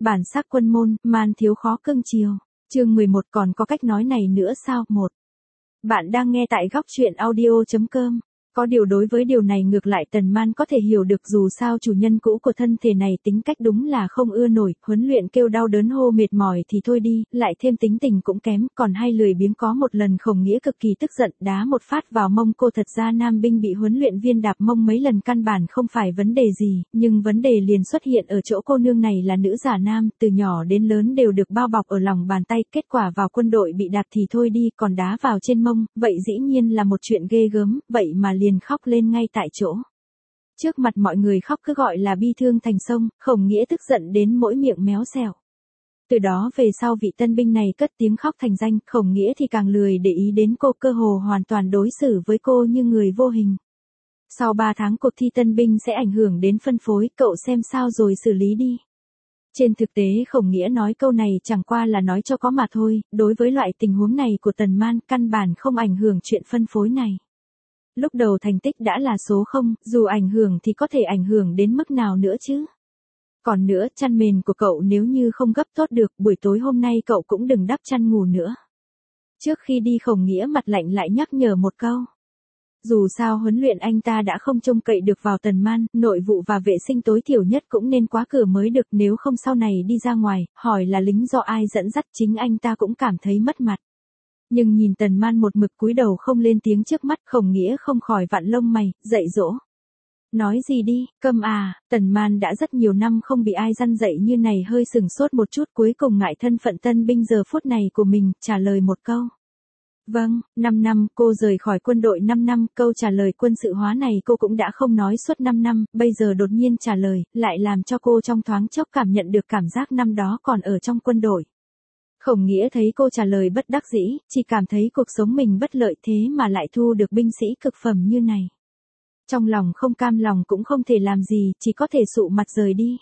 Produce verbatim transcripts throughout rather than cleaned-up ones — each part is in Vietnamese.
Bản sắc quân môn, man thiếu khó cưng chiều. Chương mười một còn có cách nói này nữa sao? Một. Bạn đang nghe tại góc truyện audio chấm com. Có điều đối với điều này ngược lại Tần Man có thể hiểu được, dù sao chủ nhân cũ của thân thể này tính cách đúng là không ưa nổi, huấn luyện kêu đau đớn hô mệt mỏi thì thôi đi, lại thêm tính tình cũng kém, còn hay lười biếng. Có một lần Khổng Nghĩa cực kỳ tức giận, đá một phát vào mông cô. Thật ra nam binh bị huấn luyện viên đạp mông mấy lần căn bản không phải vấn đề gì, nhưng vấn đề liền xuất hiện ở chỗ cô nương này là nữ giả nam, từ nhỏ đến lớn đều được bao bọc ở lòng bàn tay, kết quả vào quân đội bị đạp thì thôi đi, còn đá vào trên mông, vậy dĩ nhiên là một chuyện ghê gớm, vậy mà liền khóc lên ngay tại chỗ. Trước mặt mọi người khóc cứ gọi là bi thương thành sông, Khổng Nghĩa tức giận đến mỗi miệng méo xẹo. Từ đó về sau vị tân binh này cất tiếng khóc thành danh, Khổng Nghĩa thì càng lười để ý đến cô, cơ hồ hoàn toàn đối xử với cô như người vô hình. Sau ba tháng cuộc thi tân binh sẽ ảnh hưởng đến phân phối, cậu xem sao rồi xử lý đi. Trên thực tế Khổng Nghĩa nói câu này chẳng qua là nói cho có mà thôi, đối với loại tình huống này của Tần Man căn bản không ảnh hưởng chuyện phân phối này. Lúc đầu thành tích đã là số không, dù ảnh hưởng thì có thể ảnh hưởng đến mức nào nữa chứ. Còn nữa, chăn mền của cậu nếu như không gấp tốt được, buổi tối hôm nay cậu cũng đừng đắp chăn ngủ nữa. Trước khi đi Khổng Nghĩa mặt lạnh lại nhắc nhở một câu. Dù sao huấn luyện anh ta đã không trông cậy được vào Tần Man, nội vụ và vệ sinh tối thiểu nhất cũng nên quá cửa mới được, nếu không sau này đi ra ngoài, hỏi là lính do ai dẫn dắt chính anh ta cũng cảm thấy mất mặt. Nhưng nhìn Tần Man một mực cúi đầu không lên tiếng trước mắt, Khổng Nghĩa không khỏi vặn lông mày, dạy dỗ. Nói gì đi, câm à. Tần Man đã rất nhiều năm không bị ai răn dạy như này, hơi sừng sốt một chút, cuối cùng ngại thân phận tân binh giờ phút này của mình, trả lời một câu. Vâng, năm năm, cô rời khỏi quân đội năm năm, câu trả lời quân sự hóa này cô cũng đã không nói suốt năm năm, bây giờ đột nhiên trả lời, lại làm cho cô trong thoáng chốc cảm nhận được cảm giác năm đó còn ở trong quân đội. Khổng Nghĩa thấy cô trả lời bất đắc dĩ, chỉ cảm thấy cuộc sống mình bất lợi thế mà lại thu được binh sĩ cực phẩm như này. Trong lòng không cam lòng cũng không thể làm gì, chỉ có thể sụ mặt rời đi.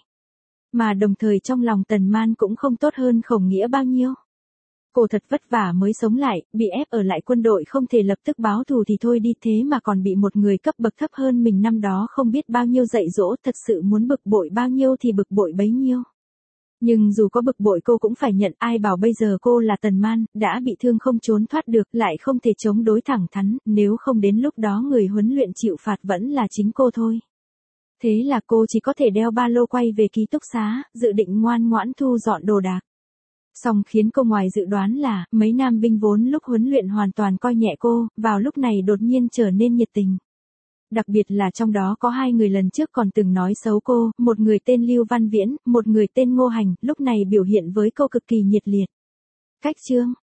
Mà đồng thời trong lòng Tần Man cũng không tốt hơn Khổng Nghĩa bao nhiêu. Cô thật vất vả mới sống lại, bị ép ở lại quân đội không thể lập tức báo thù thì thôi đi, thế mà còn bị một người cấp bậc thấp hơn mình năm đó không biết bao nhiêu dạy dỗ, thật sự muốn bực bội bao nhiêu thì bực bội bấy nhiêu. Nhưng dù có bực bội cô cũng phải nhận, ai bảo bây giờ cô là Tần Man, đã bị thương không trốn thoát được, lại không thể chống đối thẳng thắn, nếu không đến lúc đó người huấn luyện chịu phạt vẫn là chính cô thôi. Thế là cô chỉ có thể đeo ba lô quay về ký túc xá, dự định ngoan ngoãn thu dọn đồ đạc. Song khiến cô ngoài dự đoán là, mấy nam binh vốn lúc huấn luyện hoàn toàn coi nhẹ cô, vào lúc này đột nhiên trở nên nhiệt tình. Đặc biệt là trong đó có hai người lần trước còn từng nói xấu cô, một người tên Lưu Văn Viễn, một người tên Ngô Hành, lúc này biểu hiện với cô cực kỳ nhiệt liệt. Cách chương,